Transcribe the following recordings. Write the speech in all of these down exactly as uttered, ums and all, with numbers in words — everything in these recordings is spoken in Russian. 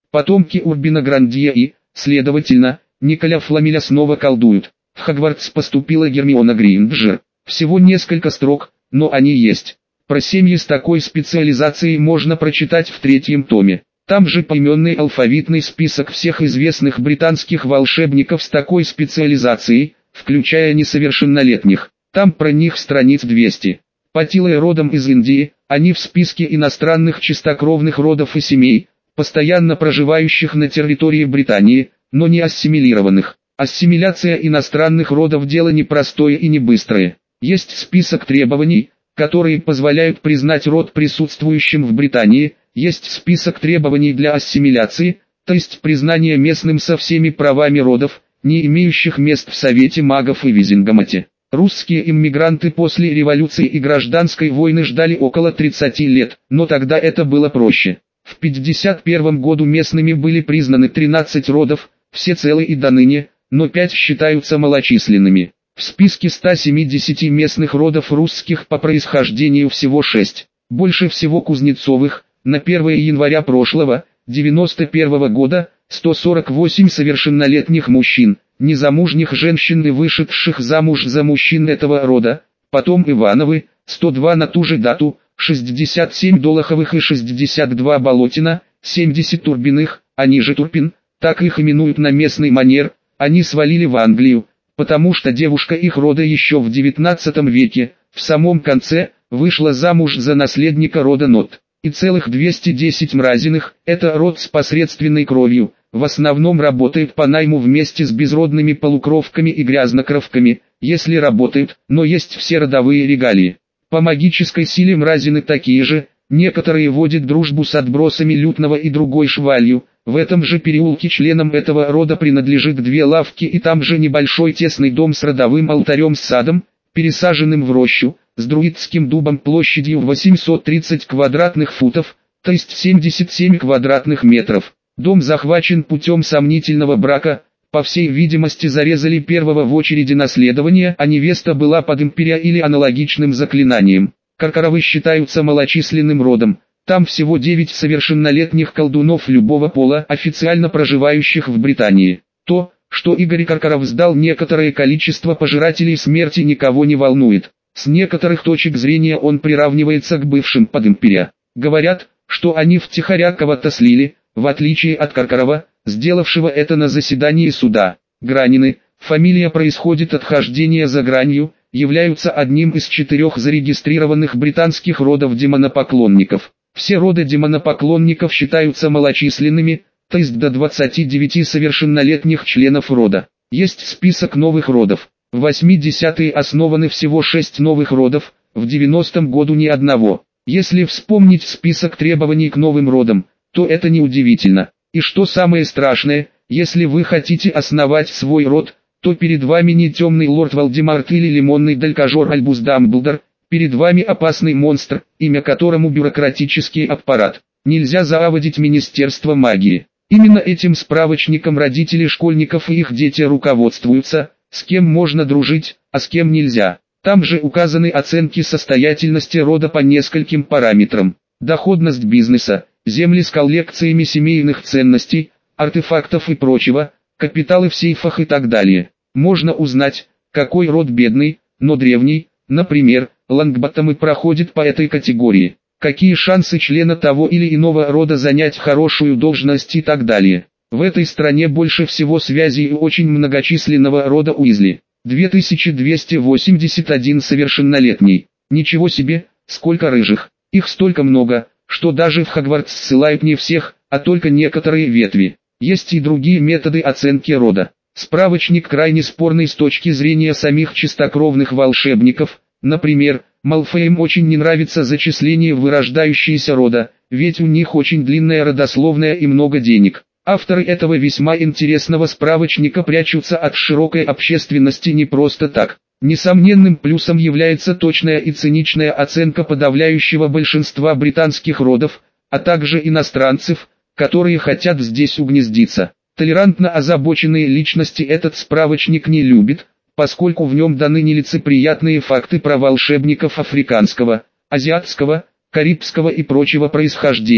Потомки Урбина Грандия и, следовательно, Николя Фламеля снова колдуют. В Хогвартс поступила Гермиона Грейнджер. Всего несколько строк, но они есть. Про семьи с такой специализацией можно прочитать в третьем томе. Там же поименный алфавитный список всех известных британских волшебников с такой специализацией, включая несовершеннолетних. Там про них страниц двести. Патилы родом из Индии, они в списке иностранных чистокровных родов и семей, постоянно проживающих на территории Британии, но не ассимилированных. Ассимиляция иностранных родов – дело непростое и не быстрое. Есть список требований, которые позволяют признать род присутствующим в Британии, есть список требований для ассимиляции, то есть признания местным со всеми правами родов, не имеющих мест в Совете магов и Визингамате. Русские иммигранты после революции и гражданской войны ждали около тридцати лет, но тогда это было проще. В пятьдесят первом году местными были признаны тринадцать родов, все целы и до ныне, но пять считаются малочисленными. В списке ста семидесяти местных родов русских по происхождению всего шесть. Больше всего Кузнецовых, на первое января прошлого, девяносто первого года, сто сорок восемь совершеннолетних мужчин, незамужних женщин и вышедших замуж за мужчин этого рода, потом Ивановы, сто два на ту же дату, шестьдесят семь Долоховых и шестьдесят два Болотина, семьдесят Турбиных, они же Турпин, так их именуют на местный манер, они свалили в Англию, потому что девушка их рода еще в девятнадцатом веке, в самом конце, вышла замуж за наследника рода Нот. И целых двести десять Мразиных, это род с посредственной кровью, в основном работает по найму вместе с безродными полукровками и грязнокровками, если работают, но есть все родовые регалии. По магической силе Мразины такие же, некоторые водят дружбу с отбросами Лютного и другой швалью. В этом же переулке членам этого рода принадлежит две лавки и там же небольшой тесный дом с родовым алтарем с садом, пересаженным в рощу, с друидским дубом площадью восемьсот тридцать квадратных футов, то есть семьдесят семь квадратных метров. Дом захвачен путем сомнительного брака, по всей видимости зарезали первого в очереди наследования, а невеста была под империя или аналогичным заклинанием. Каркаровы считаются малочисленным родом. Там всего девять совершеннолетних колдунов любого пола, официально проживающих в Британии. То, что Игорь Каркаров сдал некоторое количество пожирателей смерти, никого не волнует. С некоторых точек зрения он приравнивается к бывшим подимперия. Говорят, что они втихаря кого-то слили, в отличие от Каркарова, сделавшего это на заседании суда. Гранины, фамилия происходит от хождения за гранью, являются одним из четырех зарегистрированных британских родов демонопоклонников. Все роды демонопоклонников считаются малочисленными, то есть до двадцати девяти совершеннолетних членов рода. Есть список новых родов. В восьмидесятые основаны всего шесть новых родов, в девяностом году ни одного. Если вспомнить список требований к новым родам, то это неудивительно. И что самое страшное, если вы хотите основать свой род, то перед вами не темный лорд Волдемарт или лимонный далькажор Альбус Дамблдор, перед вами опасный монстр, имя которому бюрократический аппарат. Нельзя заводить Министерство магии. Именно этим справочником родители школьников и их дети руководствуются, с кем можно дружить, а с кем нельзя. Там же указаны оценки состоятельности рода по нескольким параметрам. Доходность бизнеса, земли с коллекциями семейных ценностей, артефактов и прочего, капиталы в сейфах и так далее. Можно узнать, какой род бедный, но древний, например, Лонгботтомы проходит по этой категории. Какие шансы члена того или иного рода занять хорошую должность и так далее. В этой стране больше всего связей у очень многочисленного рода Уизли. две тысячи двести восемьдесят один совершеннолетний. Ничего себе, сколько рыжих. Их столько много, что даже в Хогвартс ссылают не всех, а только некоторые ветви. Есть и другие методы оценки рода. Справочник крайне спорный с точки зрения самих чистокровных волшебников. Например, Малфоям очень не нравится зачисление в вырождающиеся рода, ведь у них очень длинная родословная и много денег. Авторы этого весьма интересного справочника прячутся от широкой общественности не просто так. Несомненным плюсом является точная и циничная оценка подавляющего большинства британских родов, а также иностранцев, которые хотят здесь угнездиться. Толерантно озабоченные личности этот справочник не любит, поскольку в нем даны нелицеприятные факты про волшебников африканского, азиатского, карибского и прочего происхождения.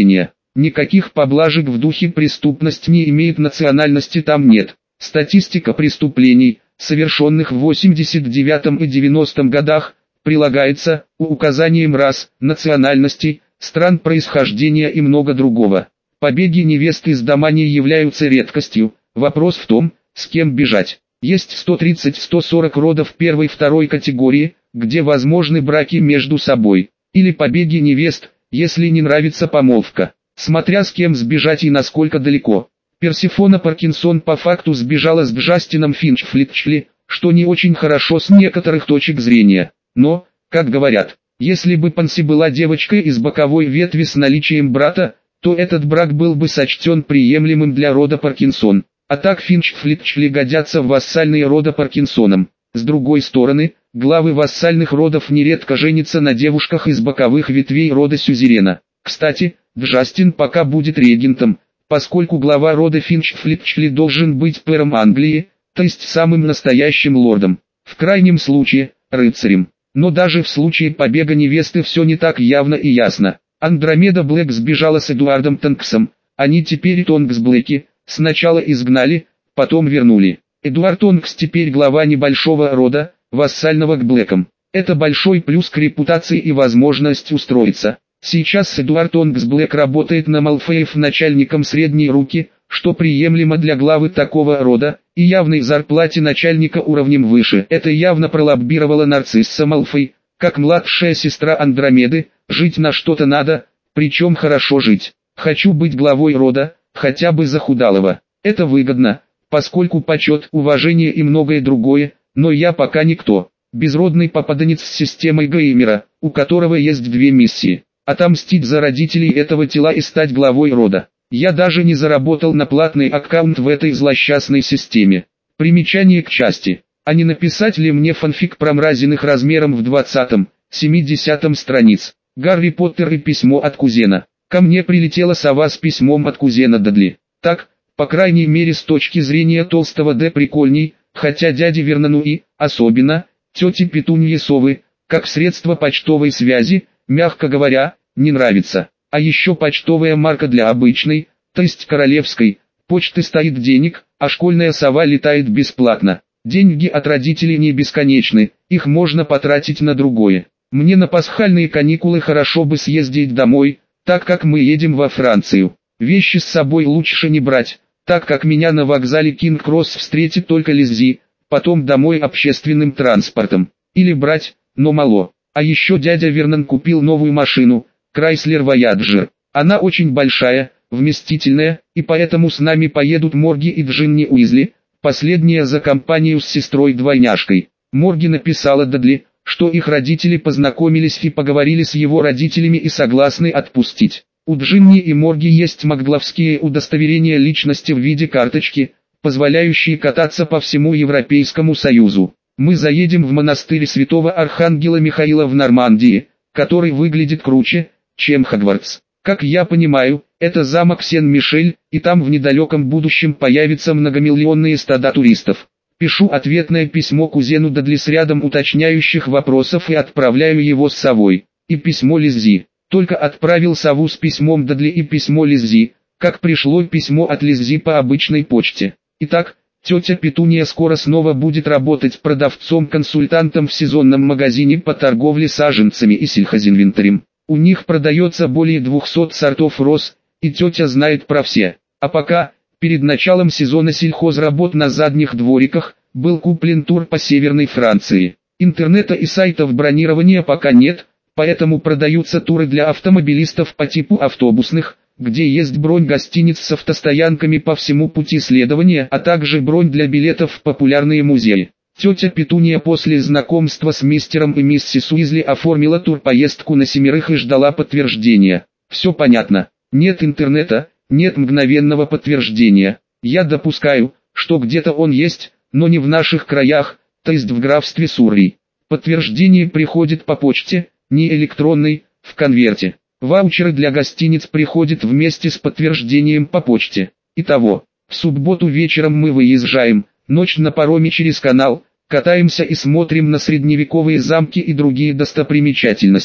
Никаких поблажек в духе преступность не имеет, национальности там нет. Статистика преступлений, совершенных в восемьдесят девятом и девяностом годах, прилагается, указанием рас, национальностей, стран происхождения и много другого. Побеги невест из дома не являются редкостью, вопрос в том, с кем бежать. Есть сто тридцать — сто сорок родов первой-второй категории, где возможны браки между собой, или побеги невест, если не нравится помолвка, смотря с кем сбежать и насколько далеко. Персифона Паркинсон по факту сбежала с Джастином Финчфлетчли, что не очень хорошо с некоторых точек зрения. Но, как говорят, если бы Панси была девочкой из боковой ветви с наличием брата, то этот брак был бы сочтен приемлемым для рода Паркинсон. А так Финчфлетчли годятся в вассальные рода Паркинсоном. С другой стороны, главы вассальных родов нередко женятся на девушках из боковых ветвей рода Сюзерена. Кстати, Джастин пока будет регентом, поскольку глава рода Финчфлетчли должен быть пэром Англии, то есть самым настоящим лордом. В крайнем случае, рыцарем. Но даже в случае побега невесты все не так явно и ясно. Андромеда Блэк сбежала с Эдуардом Тонксом, они теперь Тонкс Блэки, сначала изгнали, потом вернули. Эдуард Тонкс теперь глава небольшого рода, вассального к Блэкам. Это большой плюс к репутации и возможность устроиться. Сейчас Эдуард Тонкс Блэк работает на Малфеев начальником средней руки, что приемлемо для главы такого рода, и явной зарплате начальника уровнем выше. Это явно пролоббировала Нарцисса Малфой, как младшая сестра Андромеды. Жить на что-то надо, причем хорошо жить. Хочу быть главой рода, хотя бы захудалого. Это выгодно, поскольку почет, уважение и многое другое, но я пока никто. Безродный попаданец с системой геймера, у которого есть две миссии. Отомстить за родителей этого тела и стать главой рода. Я даже не заработал на платный аккаунт в этой злосчастной системе. Примечание к части. А не написать ли мне фанфик про мразиных размером в двадцатом-семидесятом страниц? Гарри Поттер и письмо от кузена. Ко мне прилетела сова с письмом от кузена Дадли. Так, по крайней мере с точки зрения толстого Д прикольней, хотя дяде Вернону и, особенно, тете Петунье совы, как средство почтовой связи, мягко говоря, не нравится. А еще почтовая марка для обычной, то есть королевской, почты стоит денег, а школьная сова летает бесплатно. Деньги от родителей не бесконечны, их можно потратить на другое. Мне на пасхальные каникулы хорошо бы съездить домой, так как мы едем во Францию. Вещи с собой лучше не брать, так как меня на вокзале Кинг-Кросс встретит только Лиззи, потом домой общественным транспортом. Или брать, но мало. А еще дядя Вернон купил новую машину, Chrysler Voyager. Она очень большая, вместительная, и поэтому с нами поедут Морги и Джинни Уизли, последняя за компанию с сестрой-двойняшкой. Морги написала Дадли, что их родители познакомились и поговорили с его родителями и согласны отпустить. У Джинни и Морги есть магловские удостоверения личности в виде карточки, позволяющие кататься по всему Европейскому Союзу. Мы заедем в монастырь святого Архангела Михаила в Нормандии, который выглядит круче, чем Хогвартс. Как я понимаю, это замок Сен-Мишель, и там в недалеком будущем появятся многомиллионные стада туристов. Пишу ответное письмо кузену Дадли с рядом уточняющих вопросов и отправляю его с совой. И письмо Лиззи. Только отправил сову с письмом Дадли и письмо Лиззи, как пришло письмо от Лиззи по обычной почте. Итак, тетя Петуния скоро снова будет работать продавцом-консультантом в сезонном магазине по торговле саженцами и сельхозинвентарем. У них продается более двухсот сортов роз, и тетя знает про все. А пока, перед началом сезона сельхозработ на задних двориках, был куплен тур по Северной Франции. Интернета и сайтов бронирования пока нет, поэтому продаются туры для автомобилистов по типу автобусных, где есть бронь гостиниц с автостоянками по всему пути следования, а также бронь для билетов в популярные музеи. Тетя Петуния после знакомства с мистером и миссис Уизли оформила турпоездку на семерых и ждала подтверждения. Все понятно. Нет интернета, нет мгновенного подтверждения. Я допускаю, что где-то он есть, но не в наших краях, то есть в графстве Суррей. Подтверждение приходит по почте, не электронной, в конверте. Ваучеры для гостиниц приходят вместе с подтверждением по почте. Итого, в субботу вечером мы выезжаем, ночь на пароме через канал, катаемся и смотрим на средневековые замки и другие достопримечательности.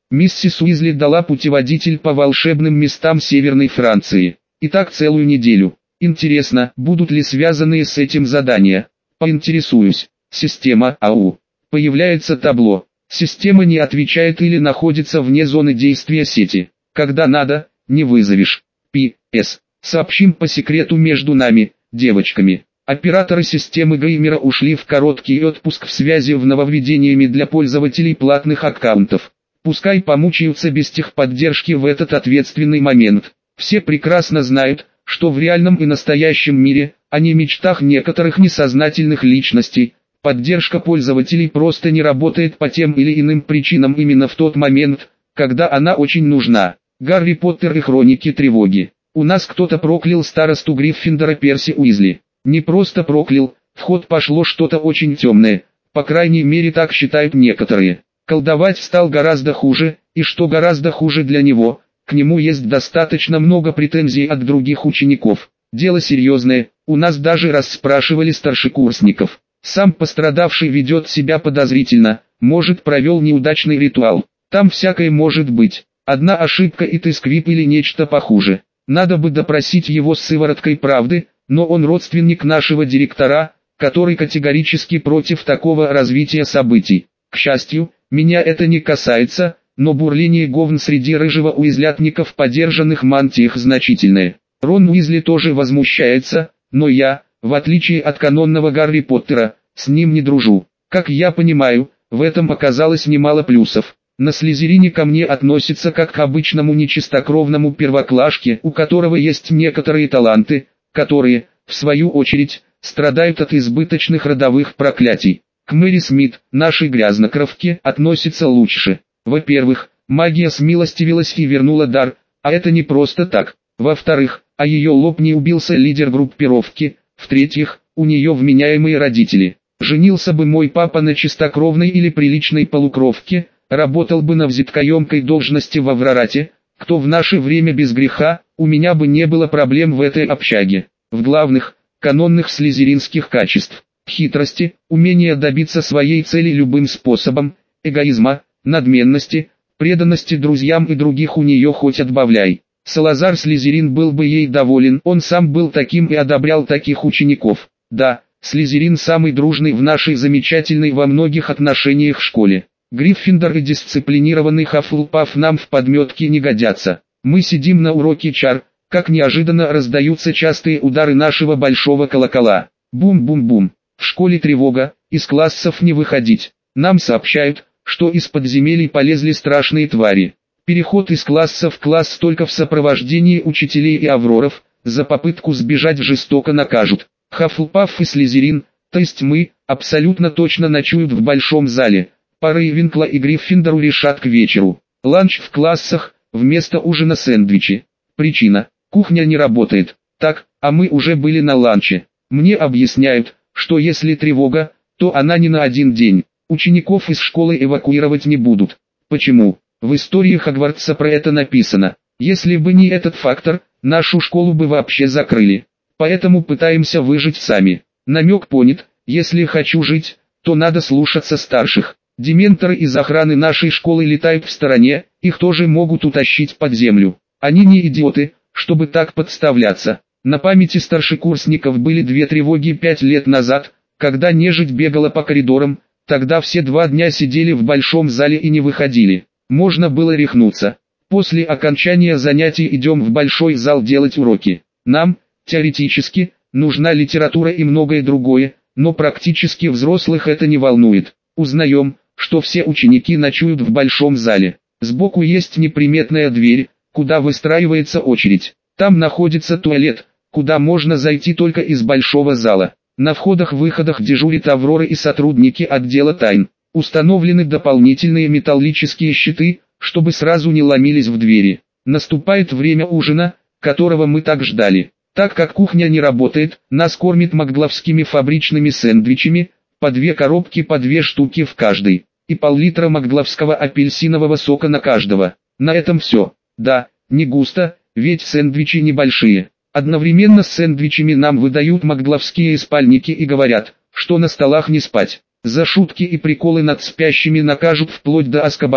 Миссис Уизли дала путеводитель по волшебным местам Северной Франции. И так целую неделю. Интересно, будут ли связанные с этим задания? Поинтересуюсь. Система АУ. Появляется табло. Система не отвечает или находится вне зоны действия сети. Когда надо, не вызовешь. Пи эс. Сообщим по секрету между нами, девочками. Операторы системы Геймера ушли в короткий отпуск в связи с нововведениями для пользователей платных аккаунтов. Пускай помучаются без техподдержки в этот ответственный момент. Все прекрасно знают, что в реальном и настоящем мире, а не мечтах некоторых несознательных личностей, поддержка пользователей просто не работает по тем или иным причинам именно в тот момент, когда она очень нужна. Гарри Поттер и Хроники Тревоги. У нас кто-то проклял старосту Гриффиндора Перси Уизли. Не просто проклял, в ход пошло что-то очень темное, по крайней мере так считают некоторые. Колдовать стал гораздо хуже, и что гораздо хуже для него, к нему есть достаточно много претензий от других учеников. Дело серьезное, у нас даже расспрашивали старшекурсников. Сам пострадавший ведет себя подозрительно, может провел неудачный ритуал. Там всякое может быть. Одна ошибка и ты сквип или нечто похуже. Надо бы допросить его с сывороткой правды, но он родственник нашего директора, который категорически против такого развития событий. К счастью, меня это не касается, но бурление говн среди рыжего уизлятников подержанных мантиях значительное. Рон Уизли тоже возмущается, но я, в отличие от канонного Гарри Поттера, с ним не дружу. Как я понимаю, в этом оказалось немало плюсов. На Слизерине ко мне относятся как к обычному нечистокровному первоклашке, у которого есть некоторые таланты, которые, в свою очередь, страдают от избыточных родовых проклятий. К Мэри Смит, нашей грязнокровке, относится лучше. Во-первых, магия смилостивилась и вернула дар, а это не просто так. Во-вторых, о ее лоб не убился лидер группировки. В-третьих, у нее вменяемые родители. Женился бы мой папа на чистокровной или приличной полукровке, работал бы на взяткоемкой должности в Аврорате, кто в наше время без греха, у меня бы не было проблем в этой общаге. В главных, канонных слизеринских качеств, хитрости, умения добиться своей цели любым способом, эгоизма, надменности, преданности друзьям и других у нее хоть отбавляй. Салазар Слизерин был бы ей доволен, он сам был таким и одобрял таких учеников. Да, Слизерин самый дружный в нашей замечательной во многих отношениях школе. Гриффиндор и дисциплинированный Хаффлпаф нам в подметке не годятся. Мы сидим на уроке чар, как неожиданно раздаются частые удары нашего большого колокола. Бум-бум-бум. В школе тревога, из классов не выходить. Нам сообщают, что из подземелий полезли страшные твари. Переход из класса в класс только в сопровождении учителей и авроров, за попытку сбежать жестоко накажут. Хаффлпаф и Слизерин, то есть мы, абсолютно точно ночуют в большом зале. По Рейвенкла и Гриффиндору решат к вечеру. Ланч в классах, вместо ужина сэндвичи. Причина: кухня не работает. Так, а мы уже были на ланче. Мне объясняют, что если тревога, то она не на один день. Учеников из школы эвакуировать не будут. Почему? В истории Хогвартса про это написано. Если бы не этот фактор, нашу школу бы вообще закрыли. Поэтому пытаемся выжить сами. Намек понят, если хочу жить, то надо слушаться старших. Дементоры из охраны нашей школы летают в стороне, их тоже могут утащить под землю. Они не идиоты, чтобы так подставляться. На памяти старшекурсников были две тревоги пять лет назад, когда нежить бегала по коридорам, тогда все два дня сидели в большом зале и не выходили. Можно было рехнуться. После окончания занятий идем в большой зал делать уроки. Нам, теоретически, нужна литература и многое другое, но практически взрослых это не волнует. Узнаем, что все ученики ночуют в большом зале. Сбоку есть неприметная дверь, куда выстраивается очередь. Там находится туалет, куда можно зайти только из большого зала. На входах-выходах дежурят авроры и сотрудники отдела тайн. Установлены дополнительные металлические щиты, чтобы сразу не ломились в двери. Наступает время ужина, которого мы так ждали. Так как кухня не работает, нас кормят макглавскими фабричными сэндвичами, по две коробки по две штуки в каждой, и пол-литра макглавского апельсинового сока на каждого. На этом все. Да, не густо, ведь сэндвичи небольшие. Одновременно с сэндвичами нам выдают макглавские спальники и говорят, что на столах не спать. За шутки и приколы над спящими накажут вплоть до Азкабана,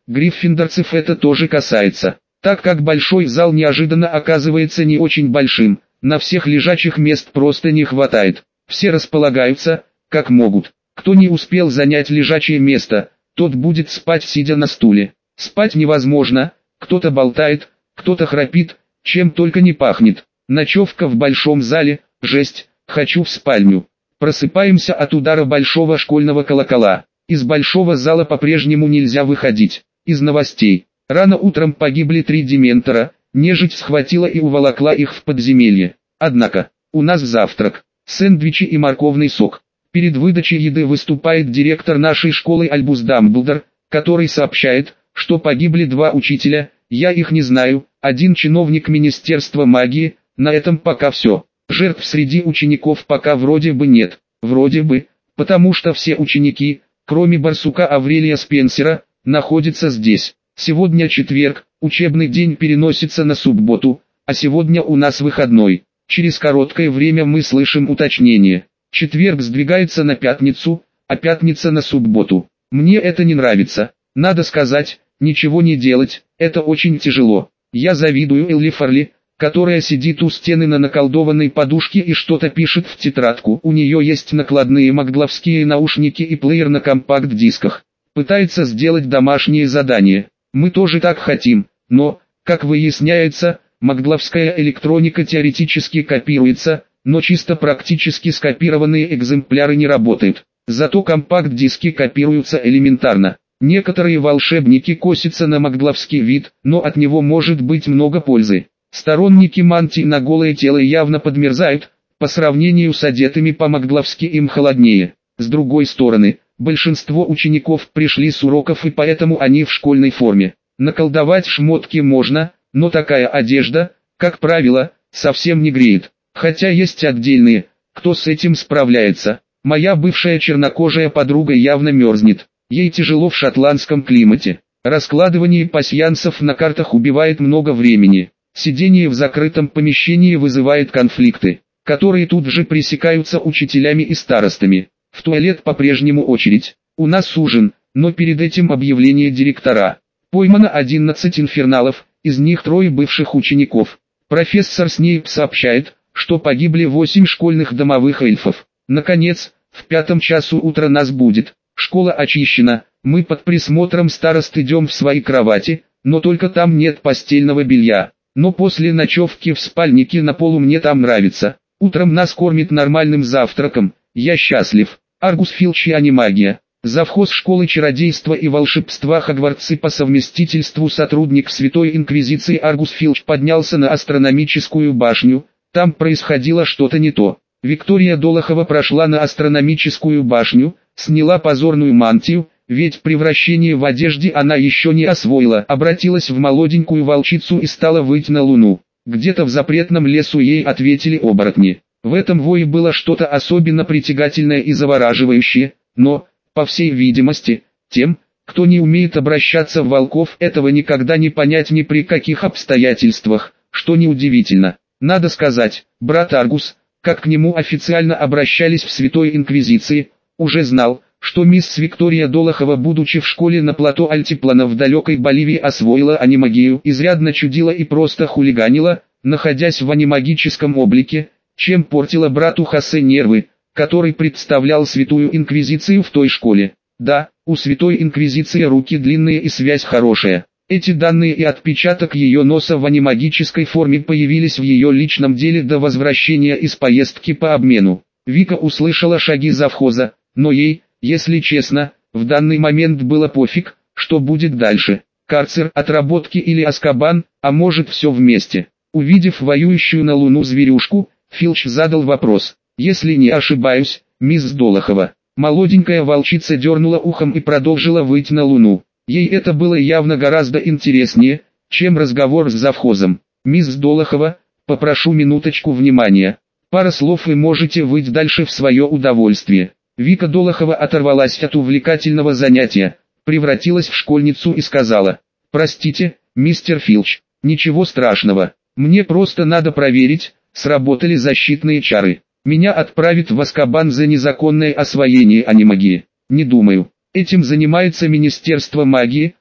Гриффиндорцев это тоже касается, так как большой зал неожиданно оказывается не очень большим, на всех лежачих мест просто не хватает. Все располагаются, как могут. Кто не успел занять лежачее место, тот будет спать сидя на стуле. Спать невозможно, кто-то болтает, кто-то храпит, чем только не пахнет. Ночевка в большом зале, жесть, хочу в спальню. Просыпаемся от удара большого школьного колокола. Из большого зала по-прежнему нельзя выходить. Из новостей. Рано утром погибли три дементора, нежить схватила и уволокла их в подземелье. Однако, у нас завтрак, сэндвичи и морковный сок. Перед выдачей еды выступает директор нашей школы Альбус Дамблдор, который сообщает, что погибли два учителя, я их не знаю, один чиновник Министерства магии, на этом пока все. Жертв среди учеников пока вроде бы нет, вроде бы, потому что все ученики, кроме барсука Аврелия Спенсера, находятся здесь. Сегодня четверг, учебный день переносится на субботу, а сегодня у нас выходной. Через короткое время мы слышим уточнение. Четверг сдвигается на пятницу, а пятница на субботу. Мне это не нравится. Надо сказать, ничего не делать, это очень тяжело. Я завидую Элли Фарли, которая сидит у стены на наколдованной подушке и что-то пишет в тетрадку. У нее есть накладные магдловские наушники и плеер на компакт-дисках. Пытается сделать домашние задания. Мы тоже так хотим, но, как выясняется, магдловская электроника теоретически копируется, но чисто практически скопированные экземпляры не работают. Зато компакт-диски копируются элементарно. Некоторые волшебники косятся на магдловский вид, но от него может быть много пользы. Сторонники мантий на голое тело явно подмерзают, по сравнению с одетыми по-магдловски им холоднее. С другой стороны, большинство учеников пришли с уроков и поэтому они в школьной форме. Наколдовать шмотки можно, но такая одежда, как правило, совсем не греет. Хотя есть отдельные, кто с этим справляется. Моя бывшая чернокожая подруга явно мерзнет. Ей тяжело в шотландском климате. Раскладывание пасьянсов на картах убивает много времени. Сидение в закрытом помещении вызывает конфликты, которые тут же пресекаются учителями и старостами. В туалет по-прежнему очередь. У нас ужин, но перед этим объявление директора. Поймано одиннадцать инферналов, из них трое бывших учеников. Профессор Снейп сообщает, что погибли восемь школьных домовых эльфов. Наконец, в пятом часу утра нас будет. Школа очищена, мы под присмотром старост идем в свои кровати, но только там нет постельного белья. Но после ночевки в спальнике на полу мне там нравится. Утром нас кормят нормальным завтраком, я счастлив. Аргус Филч и анимагия. Завхоз школы чародейства и волшебства Хогвартса по совместительству сотрудник Святой Инквизиции Аргус Филч поднялся на астрономическую башню, там происходило что-то не то. Виктория Долохова прошла на астрономическую башню, сняла позорную мантию, ведь превращение в одежде она еще не освоила, обратилась в молоденькую волчицу и стала выть на луну. Где-то в запретном лесу ей ответили оборотни. В этом вое было что-то особенно притягательное и завораживающее, но, по всей видимости, тем, кто не умеет обращаться в волков, этого никогда не понять ни при каких обстоятельствах, что неудивительно. Надо сказать, брат Аргус, как к нему официально обращались в Святой Инквизиции, уже знал, что мисс Виктория Долохова, будучи в школе на плато Альтиплана в далекой Боливии, освоила анимагию, изрядно чудила и просто хулиганила, находясь в анимагическом облике, чем портила брату Хосе нервы, который представлял Святую Инквизицию в той школе. Да, у Святой Инквизиции руки длинные и связь хорошая. Эти данные и отпечаток ее носа в анимагической форме появились в ее личном деле до возвращения из поездки по обмену. Вика услышала шаги завхоза, но ей, если честно, в данный момент было пофиг, что будет дальше. Карцер, отработки или Азкабан, а может все вместе. Увидев воюющую на луну зверюшку, Филч задал вопрос. Если не ошибаюсь, мисс Долохова. Молоденькая волчица дернула ухом и продолжила выть на луну. Ей это было явно гораздо интереснее, чем разговор с завхозом. Мисс Долохова, попрошу минуточку внимания. Пара слов и можете выть дальше в свое удовольствие. Вика Долохова оторвалась от увлекательного занятия, превратилась в школьницу и сказала: «Простите, мистер Филч, ничего страшного, мне просто надо проверить, сработали защитные чары. Меня отправят в Азкабан за незаконное освоение анимагии. Не думаю. Этим занимается Министерство магии,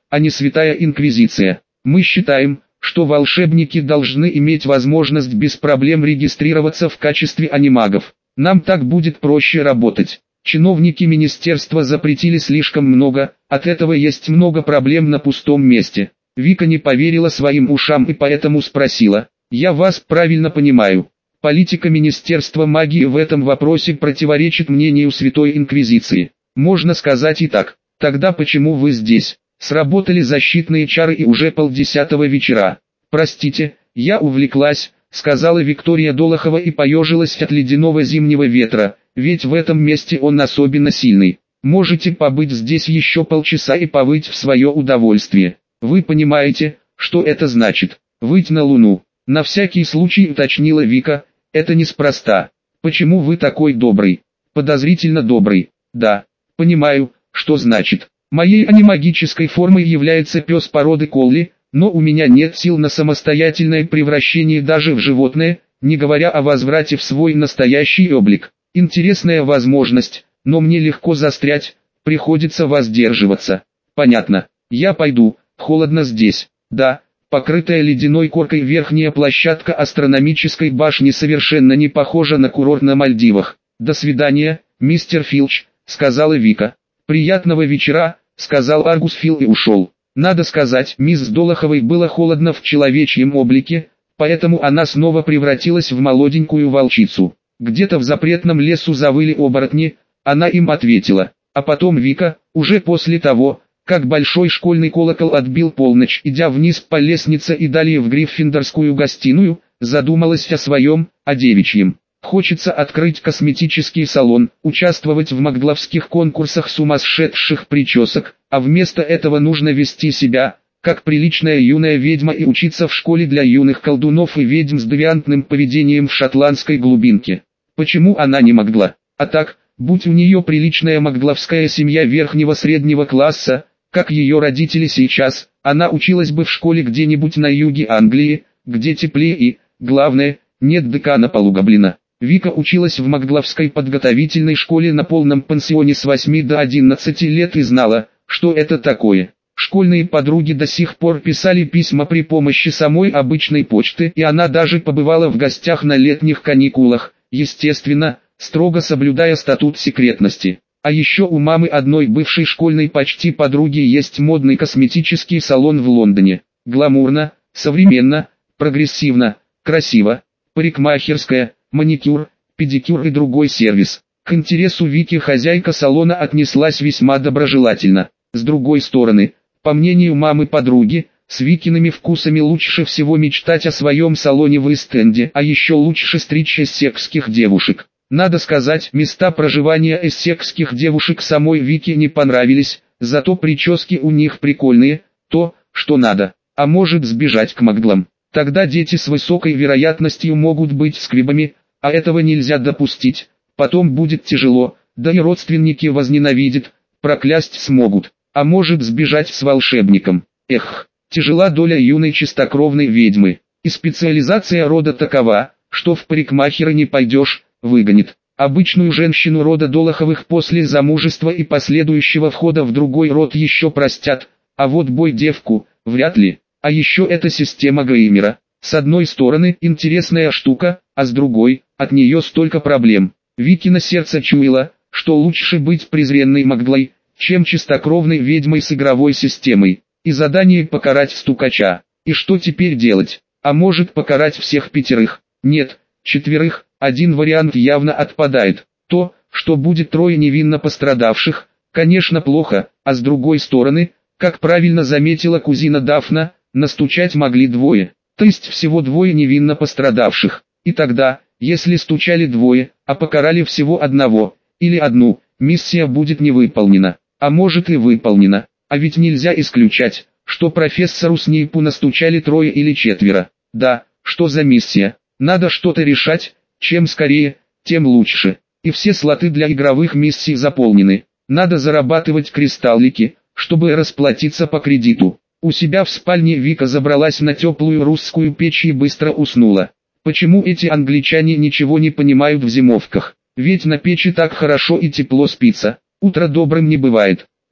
а не святая инквизиция. Мы считаем, что волшебники должны иметь возможность без проблем регистрироваться в качестве анимагов. Нам так будет проще работать. Чиновники министерства запретили слишком много, от этого есть много проблем на пустом месте. Вика не поверила своим ушам и поэтому спросила: «Я вас правильно понимаю? Политика Министерства магии в этом вопросе противоречит мнению Святой Инквизиции?» «Можно сказать и так. Тогда почему вы здесь?» «Сработали защитные чары и уже полдесятого вечера». «Простите, я увлеклась», — сказала Виктория Долохова и поежилась от ледяного зимнего ветра, ведь в этом месте он особенно сильный. «Можете побыть здесь еще полчаса и повыть в свое удовольствие. Вы понимаете, что это значит? Выть на Луну?» На всякий случай уточнила Вика. «Это неспроста. Почему вы такой добрый?» «Подозрительно добрый». «Да, понимаю, что значит. Моей анимагической формой является пес породы колли, но у меня нет сил на самостоятельное превращение даже в животное, не говоря о возврате в свой настоящий облик. Интересная возможность, но мне легко застрять, приходится воздерживаться». «Понятно. Я пойду, холодно здесь». «Да». Покрытая ледяной коркой верхняя площадка астрономической башни совершенно не похожа на курорт на Мальдивах. «До свидания, мистер Филч», — сказала Вика. «Приятного вечера», — сказал Аргус Фил и ушел. Надо сказать, мисс Долоховой было холодно в человечьем облике, поэтому она снова превратилась в молоденькую волчицу. Где-то в запретном лесу завыли оборотни, она им ответила. А потом Вика, уже после того, как большой школьный колокол отбил полночь, идя вниз по лестнице и далее в Гриффиндорскую гостиную, задумалась о своем, о девичьем. Хочется открыть косметический салон, участвовать в магловских конкурсах сумасшедших причесок, а вместо этого нужно вести себя, как приличная юная ведьма и учиться в школе для юных колдунов и ведьм с девиантным поведением в шотландской глубинке. Почему она не могла? А так, будь у нее приличная магловская семья верхнего-среднего класса, как ее родители сейчас, она училась бы в школе где-нибудь на юге Англии, где теплее и, главное, нет декана полугоблина. Вика училась в магловской подготовительной школе на полном пансионе с восьми до одиннадцати лет и знала, что это такое. Школьные подруги до сих пор писали письма при помощи самой обычной почты, и она даже побывала в гостях на летних каникулах, естественно, строго соблюдая статут секретности. А еще у мамы одной бывшей школьной почти подруги есть модный косметический салон в Лондоне. Гламурно, современно, прогрессивно, красиво, парикмахерская, маникюр, педикюр и другой сервис. К интересу Вики хозяйка салона отнеслась весьма доброжелательно. С другой стороны, по мнению мамы подруги, с Викиными вкусами лучше всего мечтать о своем салоне в Ист-Энде, а еще лучше стричь эссекских девушек. Надо сказать, места проживания эссекских девушек самой Вике не понравились, зато прически у них прикольные, то, что надо. А может сбежать к маглам. Тогда дети с высокой вероятностью могут быть сквибами, а этого нельзя допустить. Потом будет тяжело, да и родственники возненавидят, проклясть смогут. А может сбежать с волшебником. Эх, тяжела доля юной чистокровной ведьмы. И специализация рода такова, что в парикмахера не пойдешь, выгонит. Обычную женщину рода Долоховых после замужества и последующего входа в другой род еще простят, а вот бой-девку, вряд ли. А еще эта система геймера. С одной стороны, интересная штука, а с другой, от нее столько проблем. Викино сердце чуяло, что лучше быть презренной маглой, чем чистокровной ведьмой с игровой системой. И задание покарать стукача. И что теперь делать? А может покарать всех пятерых? Нет, четверых. Один вариант явно отпадает. То, что будет трое невинно пострадавших, конечно плохо, а с другой стороны, как правильно заметила кузина Дафна, настучать могли двое, то есть всего двое невинно пострадавших. И тогда, если стучали двое, а покарали всего одного, или одну, миссия будет не выполнена, а может и выполнена. А ведь нельзя исключать, что профессору Снейпу настучали трое или четверо. Да, что за миссия? Надо что-то решать. Чем скорее, тем лучше. И все слоты для игровых миссий заполнены. Надо зарабатывать кристаллики, чтобы расплатиться по кредиту. У себя в спальне Вика забралась на теплую русскую печь и быстро уснула. Почему эти англичане ничего не понимают в зимовках? Ведь на печи так хорошо и тепло спится. Утро добрым не бывает.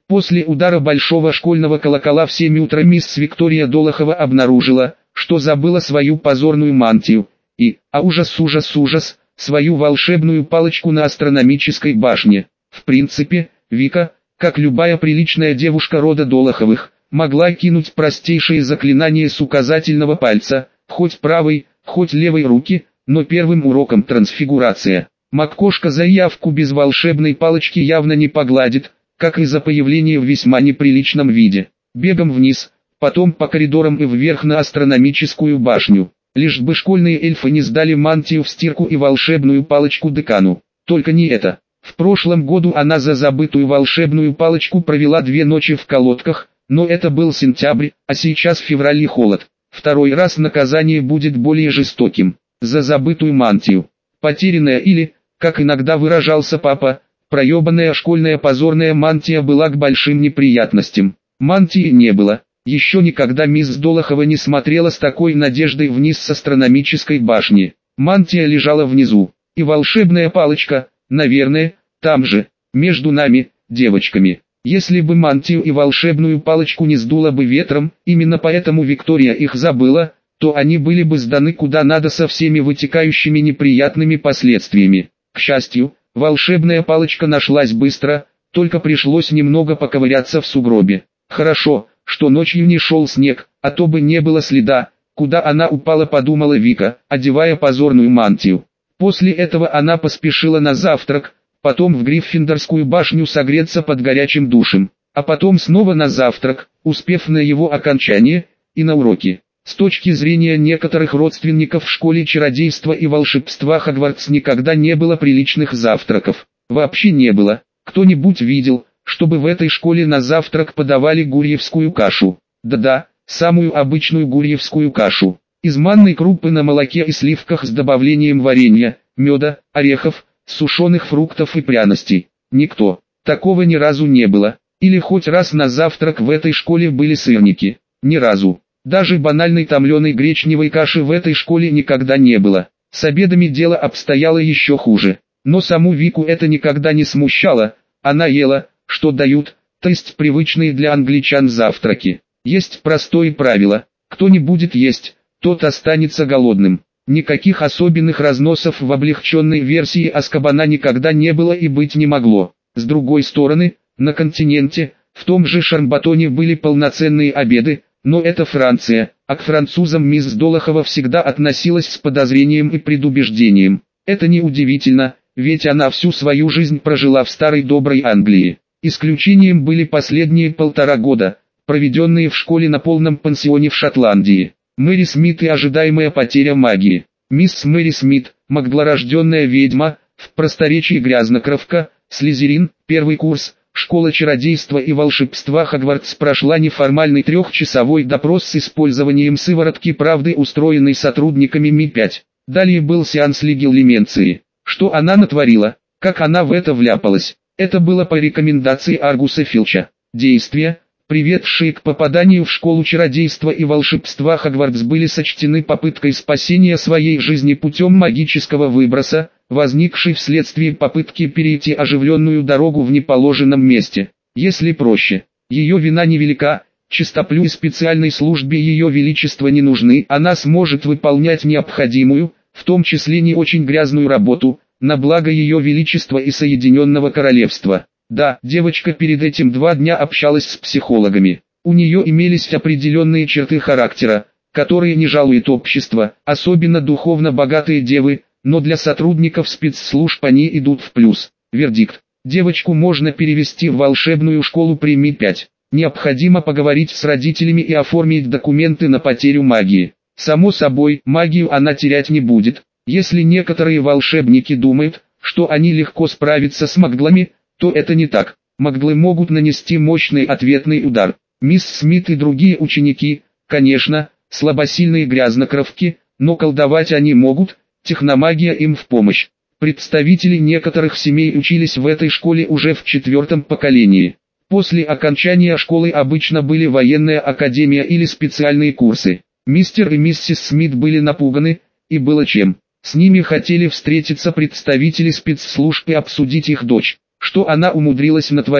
После удара большого школьного колокола в семь утра мисс Виктория Долохова обнаружила, что забыла свою позорную мантию, и, а ужас ужас ужас, свою волшебную палочку на астрономической башне. В принципе, Вика, как любая приличная девушка рода Долоховых, могла кинуть простейшие заклинания с указательного пальца, хоть правой, хоть левой руки, но первым уроком трансфигурация. Маккошка заявку без волшебной палочки явно не погладит, как и за появление в весьма неприличном виде. Бегом вниз, потом по коридорам и вверх на астрономическую башню. Лишь бы школьные эльфы не сдали мантию в стирку и волшебную палочку декану. Только не это. В прошлом году она за забытую волшебную палочку провела две ночи в колодках, но это был сентябрь, а сейчас февраль и холод. Второй раз наказание будет более жестоким. За забытую мантию. Потерянная или, как иногда выражался папа, проебанная школьная позорная мантия была к большим неприятностям. Мантии не было. Еще никогда мисс Долохова не смотрела с такой надеждой вниз с астрономической башни. Мантия лежала внизу, и волшебная палочка, наверное, там же, между нами, девочками. Если бы мантию и волшебную палочку не сдуло бы ветром, именно поэтому Виктория их забыла, то они были бы сданы куда надо со всеми вытекающими неприятными последствиями. К счастью, волшебная палочка нашлась быстро, только пришлось немного поковыряться в сугробе. Хорошо, что ночью не шел снег, а то бы не было следа, куда она упала, подумала Вика, одевая позорную мантию. После этого она поспешила на завтрак, потом в Гриффиндорскую башню согреться под горячим душем, а потом снова на завтрак, успев на его окончание, и на уроки. С точки зрения некоторых родственников в школе чародейства и волшебства Хогвартс никогда не было приличных завтраков. Вообще не было. Кто-нибудь видел, чтобы в этой школе на завтрак подавали гурьевскую кашу? Да-да, самую обычную гурьевскую кашу. Из манной крупы на молоке и сливках с добавлением варенья, меда, орехов, сушеных фруктов и пряностей. Никто. Такого ни разу не было. Или хоть раз на завтрак в этой школе были сырники. Ни разу. Даже банальной томленой гречневой каши в этой школе никогда не было. С обедами дело обстояло еще хуже. Но саму Вику это никогда не смущало. Она ела, что дают, то есть привычные для англичан завтраки. Есть простое правило: кто не будет есть, тот останется голодным. Никаких особенных разносов в облегченной версии Азкабана никогда не было и быть не могло. С другой стороны, на континенте, в том же Шарбатоне были полноценные обеды, но это Франция, а к французам мисс Долохова всегда относилась с подозрением и предубеждением. Это неудивительно, ведь она всю свою жизнь прожила в старой доброй Англии. Исключением были последние полтора года, проведенные в школе на полном пансионе в Шотландии. Мэри Смит и ожидаемая потеря магии. Мисс Мэри Смит, магдлорожденная ведьма, в просторечии грязнокровка, Слизерин, первый курс, школа чародейства и волшебства Хогвартс, прошла неформальный трехчасовой допрос с использованием сыворотки правды, устроенной сотрудниками Ми пять. Далее был сеанс легилименции. Что она натворила, как она в это вляпалась, это было по рекомендации Аргуса Филча. Действия, приведшие к попаданию в школу чародейства и волшебства Хогвартс, были сочтены попыткой спасения своей жизни путем магического выброса, возникшей вследствие попытки перейти оживленную дорогу в неположенном месте. Если проще, ее вина невелика, чистоплю и специальной службе Ее Величества не нужны, она сможет выполнять необходимую, в том числе не очень грязную работу, на благо Ее Величества и Соединенного Королевства. Да, девочка перед этим два дня общалась с психологами. У нее имелись определенные черты характера, которые не жалует общество, особенно духовно богатые девы, но для сотрудников спецслужб они идут в плюс. Вердикт: девочку можно перевести в волшебную школу при Ми пять. Необходимо поговорить с родителями и оформить документы на потерю магии. Само собой, магию она терять не будет. Если некоторые волшебники думают, что они легко справятся с магдлами, то это не так. Магдлы могут нанести мощный ответный удар. Мисс Смит и другие ученики, конечно, слабосильные грязнокровки, но колдовать они могут, техномагия им в помощь. Представители некоторых семей учились в этой школе уже в четвертом поколении. После окончания школы обычно были военная академия или специальные курсы. Мистер и миссис Смит были напуганы, и было чем. С ними хотели встретиться представители спецслужб и обсудить их дочь. Что она умудрилась натворить?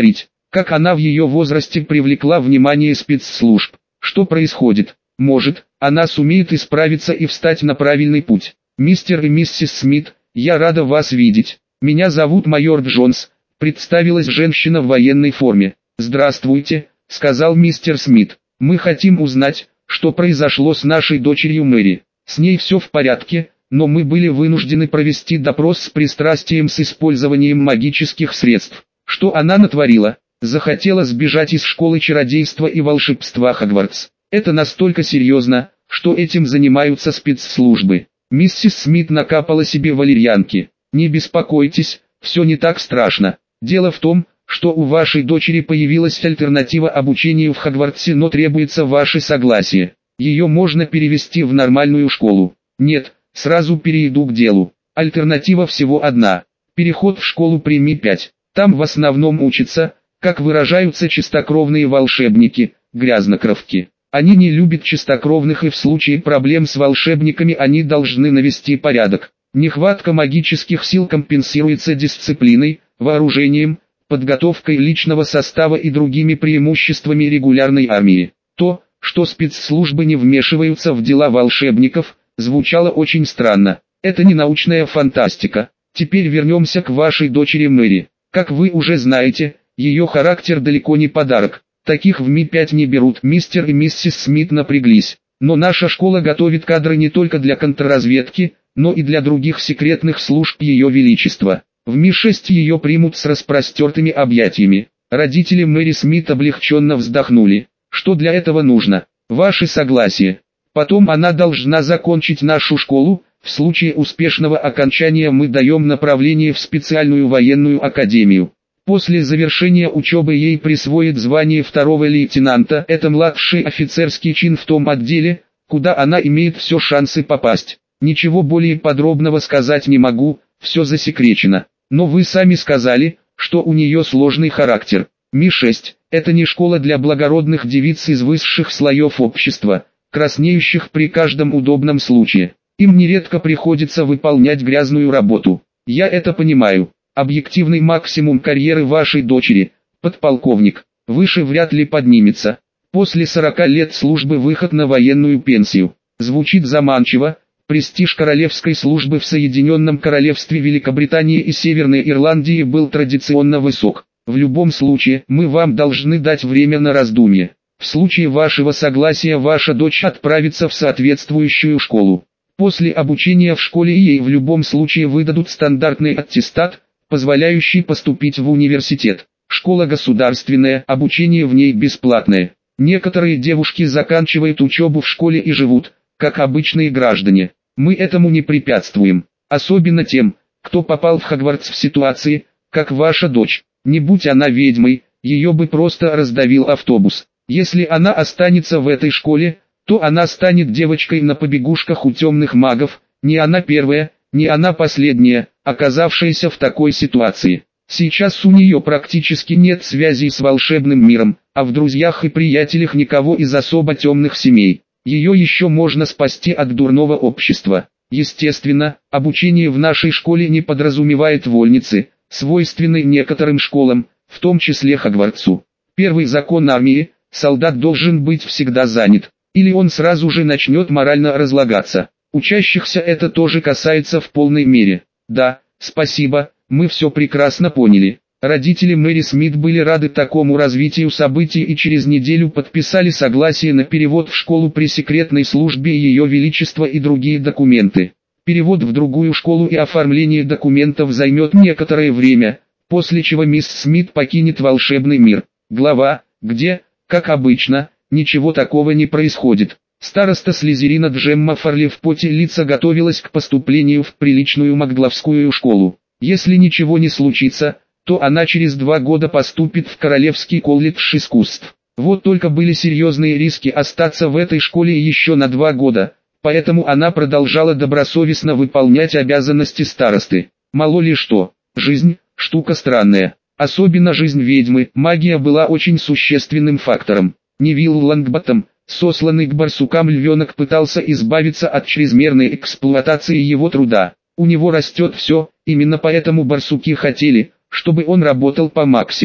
Как она в ее возрасте привлекла внимание спецслужб. Что происходит? Может, она сумеет исправиться и встать на правильный путь. Мистер и миссис Смит, я рада вас видеть. Меня зовут майор Джонс, представилась женщина в военной форме. Здравствуйте, сказал мистер Смит. Мы хотим узнать, что произошло с нашей дочерью Мэри. С ней все в порядке, но мы были вынуждены провести допрос с пристрастием с использованием магических средств. Что она натворила? Захотела сбежать из школы чародейства и волшебства Хогвартс. Это настолько серьезно, что этим занимаются спецслужбы. Миссис Смит накапала себе валерьянки. Не беспокойтесь, все не так страшно. Дело в том, что у вашей дочери появилась альтернатива обучению в Хогвартсе, но требуется ваше согласие. Ее можно перевести в нормальную школу. Нет, сразу перейду к делу. Альтернатива всего одна. Переход в школу при Ми пять. Там в основном учатся, как выражаются чистокровные волшебники, грязнокровки. Они не любят чистокровных, и в случае проблем с волшебниками они должны навести порядок. Нехватка магических сил компенсируется дисциплиной, вооружением, подготовкой личного состава и другими преимуществами регулярной армии. То, что спецслужбы не вмешиваются в дела волшебников, звучало очень странно. Это не научная фантастика. Теперь вернемся к вашей дочери Мэри. Как вы уже знаете, ее характер далеко не подарок. Таких в Ми пять не берут. Мистер и миссис Смит напряглись. Но наша школа готовит кадры не только для контрразведки, но и для других секретных служб Ее Величества. В Ми шесть ее примут с распростертыми объятиями. Родители Мэри Смит облегченно вздохнули. Что для этого нужно? Ваше согласие. Потом она должна закончить нашу школу. В случае успешного окончания мы даем направление в специальную военную академию. После завершения учебы ей присвоят звание второго лейтенанта. Это младший офицерский чин в том отделе, куда она имеет все шансы попасть. Ничего более подробного сказать не могу, все засекречено. Но вы сами сказали, что у нее сложный характер. Ми шесть – это не школа для благородных девиц из высших слоев общества, краснеющих при каждом удобном случае. Им нередко приходится выполнять грязную работу. Я это понимаю. Объективный максимум карьеры вашей дочери, подполковник, выше вряд ли поднимется. После сорока лет службы выход на военную пенсию. Звучит заманчиво. Престиж королевской службы в Соединенном Королевстве Великобритании и Северной Ирландии был традиционно высок. В любом случае, мы вам должны дать время на раздумье. В случае вашего согласия ваша дочь отправится в соответствующую школу. После обучения в школе ей в любом случае выдадут стандартный аттестат, позволяющий поступить в университет. Школа государственная, обучение в ней бесплатное. Некоторые девушки заканчивают учебу в школе и живут, как обычные граждане. Мы этому не препятствуем. Особенно тем, кто попал в Хогвартс в ситуации, как ваша дочь. Не будь она ведьмой, ее бы просто раздавил автобус. Если она останется в этой школе, то она станет девочкой на побегушках у темных магов. Не она первая, не она последняя, оказавшаяся в такой ситуации. Сейчас у нее практически нет связей с волшебным миром, а в друзьях и приятелях никого из особо темных семей. Ее еще можно спасти от дурного общества. Естественно, обучение в нашей школе не подразумевает вольницы, свойственной некоторым школам, в том числе Хогвартсу. Первый закон армии – солдат должен быть всегда занят, или он сразу же начнет морально разлагаться. Учащихся это тоже касается в полной мере. Да, спасибо, мы все прекрасно поняли. Родители Мэри Смит были рады такому развитию событий и через неделю подписали согласие на перевод в школу при секретной службе Ее Величества и другие документы. Перевод в другую школу и оформление документов займет некоторое время, после чего мисс Смит покинет волшебный мир. Глава, где, как обычно, ничего такого не происходит. Староста Слизерина Джемма Фарли в поте лица готовилась к поступлению в приличную магловскую школу. Если ничего не случится, то она через два года поступит в Королевский колледж искусств. Вот только были серьезные риски остаться в этой школе еще на два года, поэтому она продолжала добросовестно выполнять обязанности старосты. Мало ли что, жизнь – штука странная. Особенно жизнь ведьмы, магия была очень существенным фактором. Невилл Лонгботтом, сосланный к барсукам львенок, пытался избавиться от чрезмерной эксплуатации его труда. У него растет все, именно поэтому барсуки хотели, чтобы он работал по максимуму.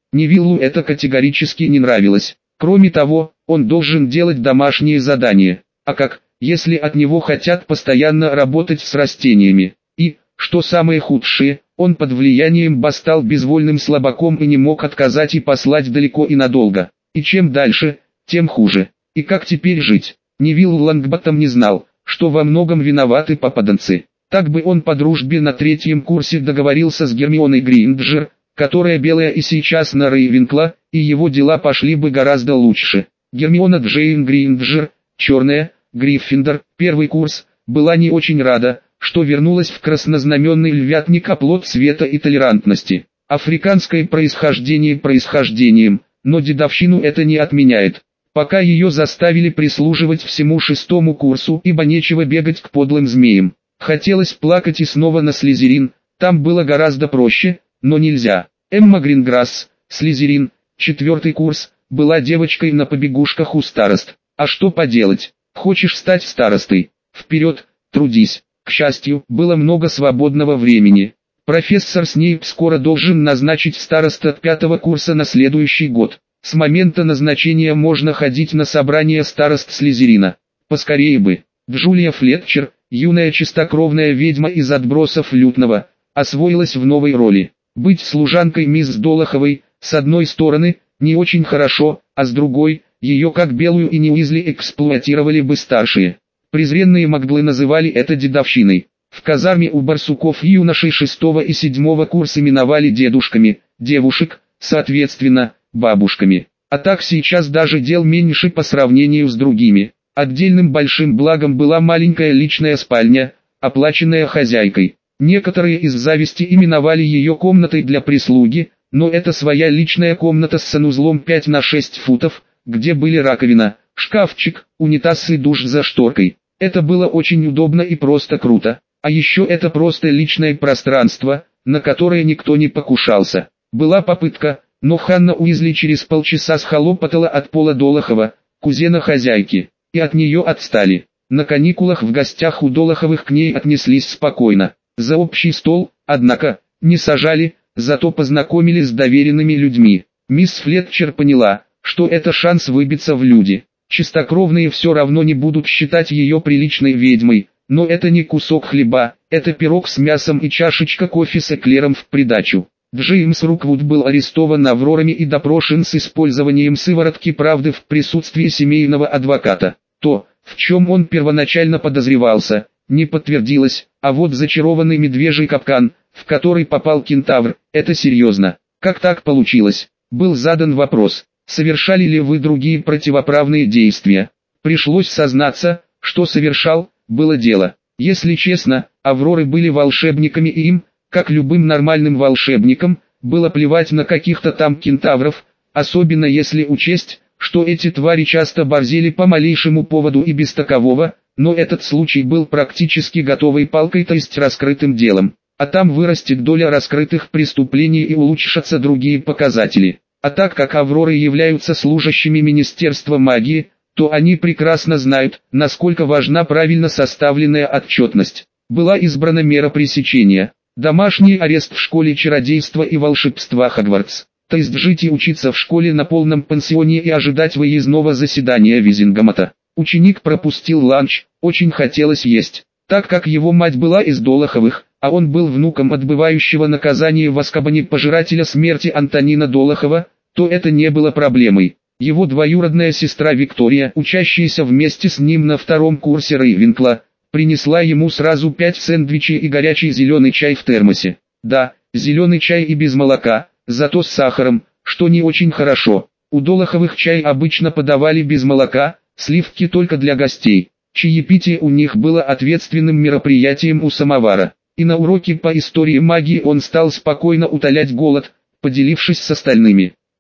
Невиллу это категорически не нравилось. Кроме того, он должен делать домашние задания. А как, если от него хотят постоянно работать с растениями? И, что самое худшее, он под влиянием Ба стал безвольным слабаком и не мог отказать и послать далеко и надолго. И чем дальше, тем хуже. И как теперь жить? Невилл Лонгботтом не знал, что во многом виноваты попаданцы. Так бы он по дружбе на третьем курсе договорился с Гермионой Грейнджер, которая белая и сейчас на Рейвенкла, и его дела пошли бы гораздо лучше. Гермиона Джейн Грейнджер, черная, Гриффиндор, первый курс, была не очень рада, что вернулась в краснознаменный львятник оплот света и толерантности. Африканское происхождение происхождением, но дедовщину это не отменяет. Пока ее заставили прислуживать всему шестому курсу, ибо нечего бегать к подлым змеям. Хотелось плакать и снова на Слизерин, там было гораздо проще, но нельзя. Эмма Гринграсс, Слизерин, четвертый курс, была девочкой на побегушках у старост. А что поделать? Хочешь стать старостой? Вперед, трудись. К счастью, было много свободного времени. Профессор Снейп скоро должен назначить староста пятого курса на следующий год. С момента назначения можно ходить на собрания старост Слизерина. Поскорее бы. Джулия Флетчер, юная чистокровная ведьма из отбросов Лютного, освоилась в новой роли. Быть служанкой мисс Долоховой, с одной стороны, не очень хорошо, а с другой, ее как белую и Уизли эксплуатировали бы старшие. Презренные маглы называли это дедовщиной. В казарме у барсуков юношей шестого и седьмого курса именовали дедушками, девушек, соответственно, бабушками. А так сейчас даже дел меньше по сравнению с другими. Отдельным большим благом была маленькая личная спальня, оплаченная хозяйкой. Некоторые из зависти именовали ее комнатой для прислуги, но это своя личная комната с санузлом пять на шесть футов, где были раковина, шкафчик, унитаз и душ за шторкой. Это было очень удобно и просто круто. А еще это просто личное пространство, на которое никто не покушался. Была попытка, но Ханна Уизли через полчаса схлопотала от Пола Долохова, кузена хозяйки, и от нее отстали. На каникулах в гостях у Долоховых к ней отнеслись спокойно. За общий стол, однако, не сажали, зато познакомились с доверенными людьми. Мисс Флетчер поняла, что это шанс выбиться в люди. Чистокровные все равно не будут считать ее приличной ведьмой, но это не кусок хлеба, это пирог с мясом и чашечка кофе с эклером в придачу. Джеймс Руквуд был арестован Аврорами и допрошен с использованием сыворотки правды в присутствии семейного адвоката. То, в чем он первоначально подозревался, не подтвердилось, а вот зачарованный медвежий капкан, в который попал кентавр, это серьезно. Как так получилось? Был задан вопрос, совершали ли вы другие противоправные действия. Пришлось сознаться, что совершал, было дело. Если честно, Авроры были волшебниками и им, как любым нормальным волшебникам, было плевать на каких-то там кентавров, особенно если учесть, что эти твари часто борзели по малейшему поводу и без такового, но этот случай был практически готовой палкой, то есть раскрытым делом. А там вырастет доля раскрытых преступлений и улучшатся другие показатели. А так как Авроры являются служащими Министерства магии, то они прекрасно знают, насколько важна правильно составленная отчетность. Была избрана мера пресечения. Домашний арест в школе чародейства и волшебства Хогвартс. То есть жить и учиться в школе на полном пансионе и ожидать выездного заседания Визингамата. Ученик пропустил ланч, очень хотелось есть. Так как его мать была из Долоховых, а он был внуком отбывающего наказание в Азкабане пожирателя смерти Антонина Долохова, то это не было проблемой. Его двоюродная сестра Виктория, учащаяся вместе с ним на втором курсе Рейвенкла, принесла ему сразу пять сэндвичей и горячий зеленый чай в термосе. Да, зеленый чай и без молока, зато с сахаром, что не очень хорошо. У Долоховых чай обычно подавали без молока, сливки только для гостей. Чаепитие у них было ответственным мероприятием у самовара. И на уроке по истории магии он стал спокойно утолять голод, поделившись с остальными.